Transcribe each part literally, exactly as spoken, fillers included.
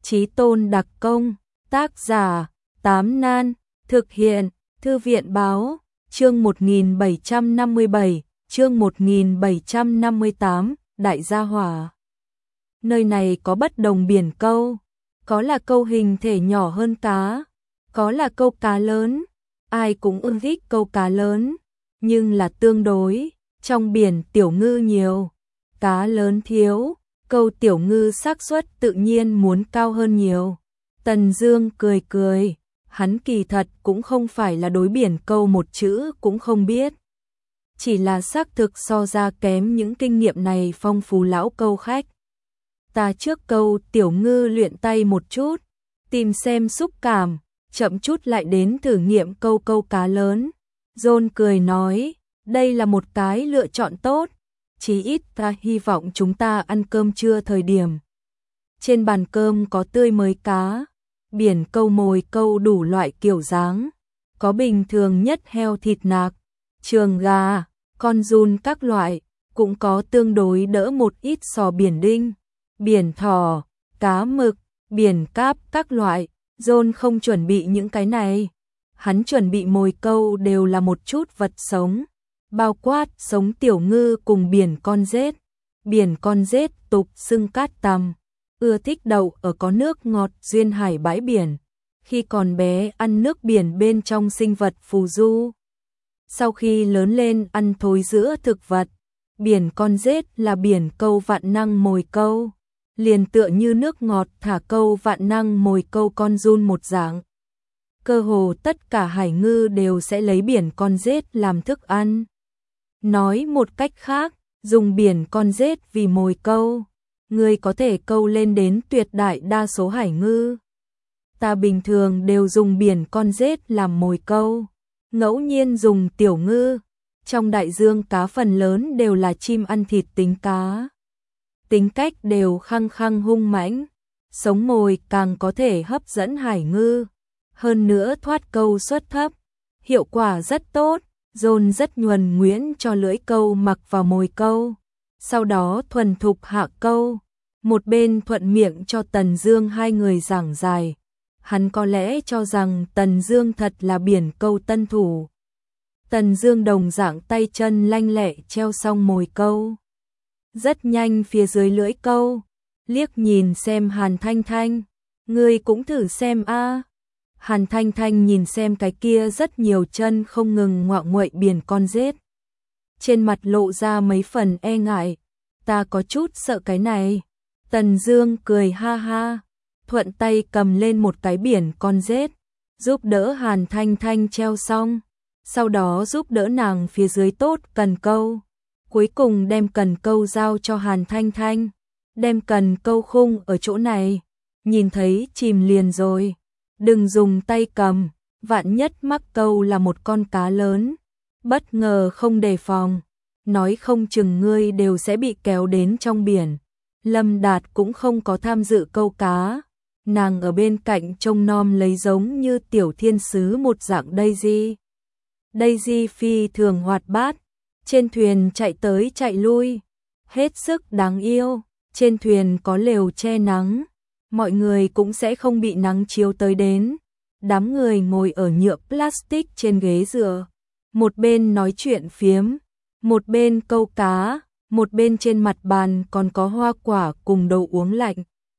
Chí tôn đặc công, tác giả, Tám Nan, thực hiện, Thư viện báo, chương một nghìn bảy trăm năm mươi bảy, chương một nghìn bảy trăm năm mươi tám, Đại gia hỏa. Nơi này có bất đồng biển câu, có là câu hình thể nhỏ hơn cá, có là câu cá lớn, ai cũng ưa thích câu cá lớn, nhưng là tương đối, trong biển tiểu ngư nhiều, cá lớn thiếu, câu tiểu ngư xác suất tự nhiên muốn cao hơn nhiều. Tần Dương cười cười, hắn kỳ thật cũng không phải là đối biển câu một chữ cũng không biết. Chỉ là xác thực so ra kém những kinh nghiệm này phong phú lão câu khách. Ta trước câu tiểu ngư luyện tay một chút, tìm xem xúc cảm, chậm chút lại đến thử nghiệm câu câu cá lớn. John cười nói, đây là một cái lựa chọn tốt, chí ít ta hy vọng chúng ta ăn cơm trưa thời điểm. Trên bàn cơm có tươi mới cá, biển câu mồi câu đủ loại kiểu dáng, có bình thường nhất heo thịt nạc, trường gà, con giun các loại, cũng có tương đối đỡ một ít sò biển đinh, biển thỏ, cá mực, biển cáp các loại. John không chuẩn bị những cái này, hắn chuẩn bị mồi câu đều là một chút vật sống, bao quát sống tiểu ngư cùng biển con rết. Biển con rết tục xưng cát tằm, ưa thích đậu ở có nước ngọt duyên hải bãi biển, khi còn bé ăn nước biển bên trong sinh vật phù du. Sau khi lớn lên ăn thối giữa thực vật, biển con rết là biển câu vạn năng mồi câu, liền tựa như nước ngọt thả câu vạn năng mồi câu con giun một dạng. Cơ hồ tất cả hải ngư đều sẽ lấy biển con rết làm thức ăn. Nói một cách khác, dùng biển con rết vì mồi câu, người có thể câu lên đến tuyệt đại đa số hải ngư. Ta bình thường đều dùng biển con rết làm mồi câu, ngẫu nhiên dùng tiểu ngư. Trong đại dương cá phần lớn đều là chim ăn thịt tính cá. Tính cách đều khăng khăng hung mãnh, sống mồi càng có thể hấp dẫn hải ngư. Hơn nữa thoát câu suất thấp, hiệu quả rất tốt. John rất nhuần nhuyễn cho lưỡi câu mặc vào mồi câu, sau đó thuần thục hạ câu, một bên thuận miệng cho Tần Dương hai người giảng giải. Hắn có lẽ cho rằng Tần Dương thật là biển câu tân thủ. Tần Dương đồng dạng tay chân lanh lẹ treo xong mồi câu, rất nhanh phía dưới lưỡi câu, liếc nhìn xem Hàn Thanh Thanh, ngươi cũng thử xem a. Hàn Thanh Thanh nhìn xem cái kia rất nhiều chân không ngừng ngoạ nguậy biển con rết, trên mặt lộ ra mấy phần e ngại, ta có chút sợ cái này. Tần Dương cười ha ha, thuận tay cầm lên một cái biển con rết, giúp đỡ Hàn Thanh Thanh treo xong, sau đó giúp đỡ nàng phía dưới tốt cần câu, cuối cùng đem cần câu giao cho Hàn Thanh Thanh, đem cần câu khung ở chỗ này, nhìn thấy chìm liền rồi. Đừng dùng tay cầm, vạn nhất mắc câu là một con cá lớn, bất ngờ không đề phòng, nói không chừng ngươi đều sẽ bị kéo đến trong biển. Lâm Đạt cũng không có tham dự câu cá, nàng ở bên cạnh trông nom lấy giống như tiểu thiên sứ một dạng Daisy. Daisy phi thường hoạt bát, trên thuyền chạy tới chạy lui, hết sức đáng yêu, trên thuyền có lều che nắng. Mọi người cũng sẽ không bị nắng chiếu tới đến. Đám người ngồi ở nhựa plastic trên ghế dựa, một bên nói chuyện phiếm, một bên câu cá, một bên trên mặt bàn còn có hoa quả cùng đồ uống lạnh.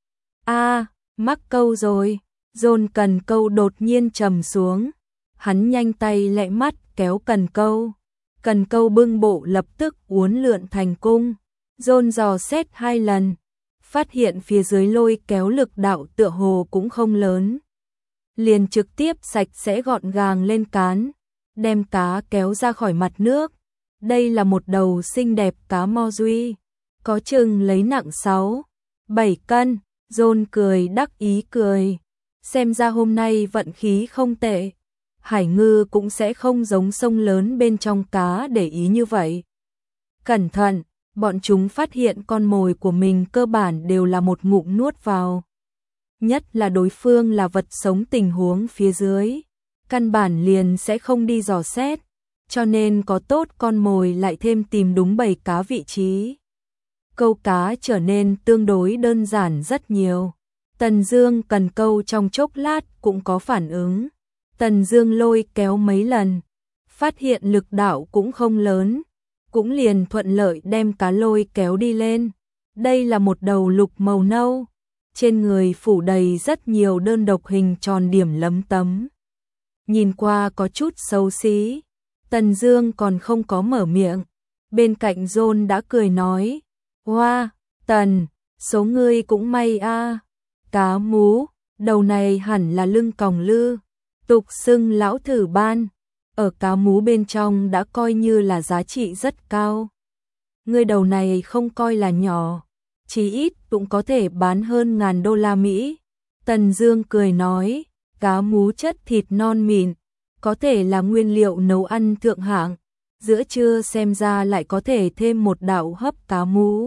A, mắc câu rồi. John cần câu đột nhiên trầm xuống, hắn nhanh tay lẹ mắt kéo cần câu, cần câu bưng bộ lập tức uốn lượn thành cung. John dò xét hai lần, phát hiện phía dưới lôi kéo lực đạo tựa hồ cũng không lớn, liền trực tiếp sạch sẽ gọn gàng lên cán, đem cá kéo ra khỏi mặt nước. Đây là một đầu xinh đẹp cá mo duy, có chừng lấy nặng sáu, bảy cân. John cười đắc ý cười, xem ra hôm nay vận khí không tệ, hải ngư cũng sẽ không giống sông lớn bên trong cá để ý như vậy. Cẩn thận, bọn chúng phát hiện con mồi của mình cơ bản đều là một ngụm nuốt vào. Nhất là đối phương là vật sống tình huống phía dưới, căn bản liền sẽ không đi dò xét, cho nên có tốt con mồi lại thêm tìm đúng bầy cá vị trí. Câu cá trở nên tương đối đơn giản rất nhiều. Tần Dương cần câu trong chốc lát cũng có phản ứng. Tần Dương lôi kéo mấy lần, phát hiện lực đạo cũng không lớn, cũng liền thuận lợi đem cá lôi kéo đi lên. Đây là một đầu lục màu nâu, trên người phủ đầy rất nhiều đơn độc hình tròn điểm lấm tấm. Nhìn qua có chút xấu xí. Tần Dương còn không có mở miệng, bên cạnh John đã cười nói: "Hoa, Tần, số ngươi cũng may a, cá mú, đầu này hẳn là lưng còng lư, tục xưng lão thử ban, ở cá mú bên trong đã coi như là giá trị rất cao. Ngươi đầu này không coi là nhỏ, chí ít cũng có thể bán hơn ngàn đô la Mỹ." Tần Dương cười nói: "Cá mú chất thịt non mịn, có thể là nguyên liệu nấu ăn thượng hạng, giữa trưa xem ra lại có thể thêm một đạo hấp cá mú."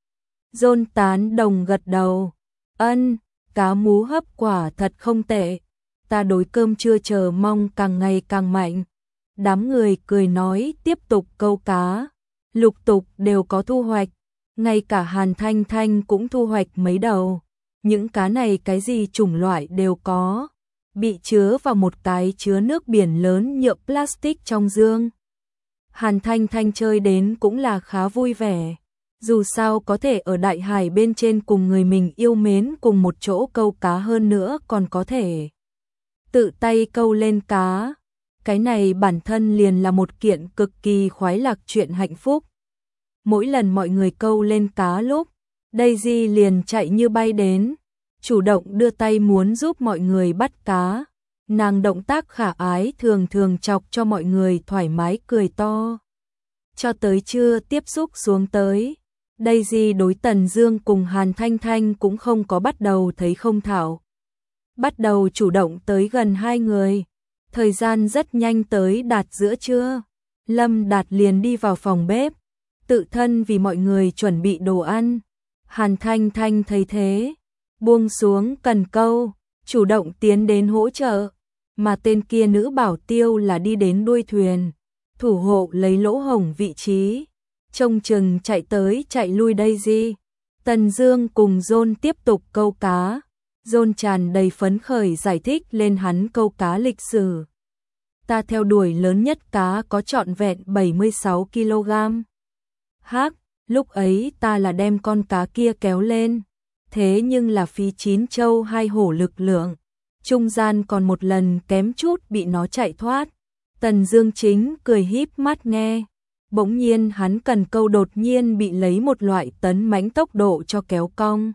John tán đồng gật đầu: "Ân, cá mú hấp quả thật không tệ, ta đối cơm trưa chờ mong càng ngày càng mạnh." Đám người cười nói tiếp tục câu cá, lục tục đều có thu hoạch, ngay cả Hàn Thanh Thanh cũng thu hoạch mấy đầu. Những cá này cái gì chủng loại đều có, bị chứa vào một cái chứa nước biển lớn nhựa plastic trong dương. Hàn Thanh Thanh chơi đến cũng là khá vui vẻ, dù sao có thể ở đại hải bên trên cùng người mình yêu mến cùng một chỗ câu cá, hơn nữa còn có thể tự tay câu lên cá. Cái này bản thân liền là một kiện cực kỳ khoái lạc chuyện hạnh phúc. Mỗi lần mọi người câu lên cá lúc, Daisy liền chạy như bay đến, chủ động đưa tay muốn giúp mọi người bắt cá. Nàng động tác khả ái thường thường chọc cho mọi người thoải mái cười to. Cho tới trưa tiếp xúc xuống tới, Daisy đối Tần Dương cùng Hàn Thanh Thanh cũng không có bắt đầu thấy không thạo. Bắt đầu chủ động tới gần hai người. Thời gian rất nhanh tới đạt giữa trưa, Lâm Đạt liền đi vào phòng bếp, tự thân vì mọi người chuẩn bị đồ ăn. Hàn Thanh Thanh thấy thế, buông xuống cần câu, chủ động tiến đến hỗ trợ, mà tên kia nữ bảo tiêu là đi đến đuôi thuyền, thủ hộ lấy lỗ hổng vị trí, trông chừng chạy tới chạy lui Daisy. Tần Dương cùng John tiếp tục câu cá. John tràn đầy phấn khởi giải thích lên hắn câu cá lịch sử. "Ta theo đuổi lớn nhất cá có trọn vẹn bảy mươi sáu ki lô gam. Hắc, lúc ấy ta là đem con cá kia kéo lên, thế nhưng là phí chín trâu hai hổ lực lượng, trung gian còn một lần kém chút bị nó chạy thoát." Tần Dương chính cười híp mắt nghe, bỗng nhiên hắn cần câu đột nhiên bị lấy một loại tấn mãnh tốc độ cho kéo cong.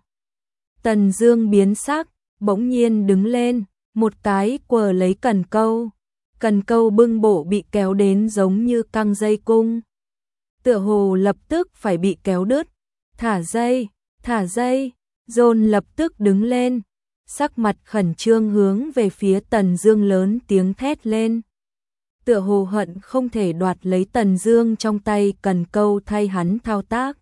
Tần Dương biến sắc, bỗng nhiên đứng lên, một cái quờ lấy cần câu. Cần câu bưng bổ bị kéo đến giống như căng dây cung, tựa hồ lập tức phải bị kéo đứt. "Thả dây, thả dây." John lập tức đứng lên, sắc mặt khẩn trương hướng về phía Tần Dương lớn tiếng thét lên, tựa hồ hận không thể đoạt lấy Tần Dương trong tay cần câu thay hắn thao tác.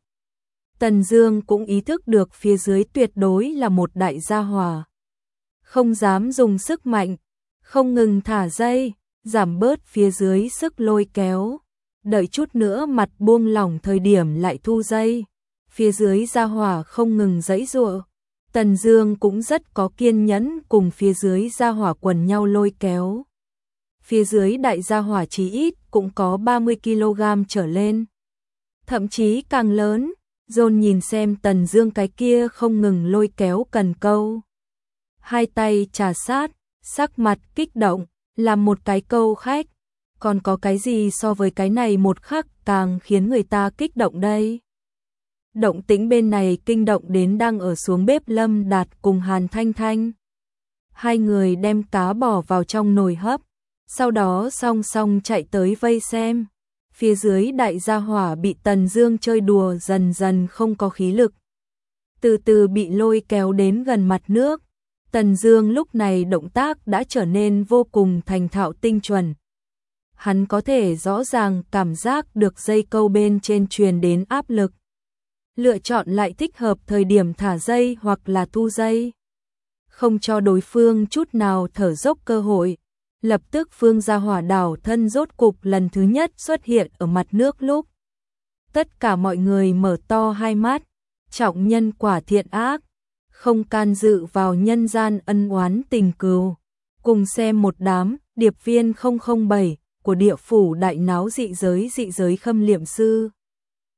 Tần Dương cũng ý thức được phía dưới tuyệt đối là một đại gia hỏa, không dám dùng sức mạnh, không ngừng thả dây, giảm bớt phía dưới sức lôi kéo, đợi chút nữa mặt buông lỏng thời điểm lại thu dây. Phía dưới gia hỏa không ngừng giãy giụa. Tần Dương cũng rất có kiên nhẫn cùng phía dưới gia hỏa quần nhau lôi kéo. Phía dưới đại gia hỏa chí ít cũng có ba mươi ki lô gam trở lên, thậm chí càng lớn. John nhìn xem Tần Dương cái kia không ngừng lôi kéo cần câu, hai tay trà sát, sắc mặt kích động, làm một cái câu khách. Còn có cái gì so với cái này một khắc càng khiến người ta kích động đây? Động tĩnh bên này kinh động đến đang ở xuống bếp Lâm Đạt cùng Hàn Thanh Thanh. Hai người đem cá bỏ vào trong nồi hấp, sau đó song song chạy tới vây xem. Phía dưới đại gia hỏa bị Tần Dương chơi đùa dần dần không có khí lực, từ từ bị lôi kéo đến gần mặt nước. Tần Dương lúc này động tác đã trở nên vô cùng thành thạo tinh chuẩn. Hắn có thể rõ ràng cảm giác được dây câu bên trên truyền đến áp lực, lựa chọn lại thích hợp thời điểm thả dây hoặc là thu dây, không cho đối phương chút nào thở dốc cơ hội. Lập tức Phương Gia Hỏa đảo thân rốt cục lần thứ nhất xuất hiện ở mặt nước lúc. Tất cả mọi người mở to hai mắt, trọng nhân quả thiện ác, không can dự vào nhân gian ân oán tình cừu. Cùng xem một đám điệp viên không không bảy của địa phủ đại náo dị giới dị giới khâm liệm sư.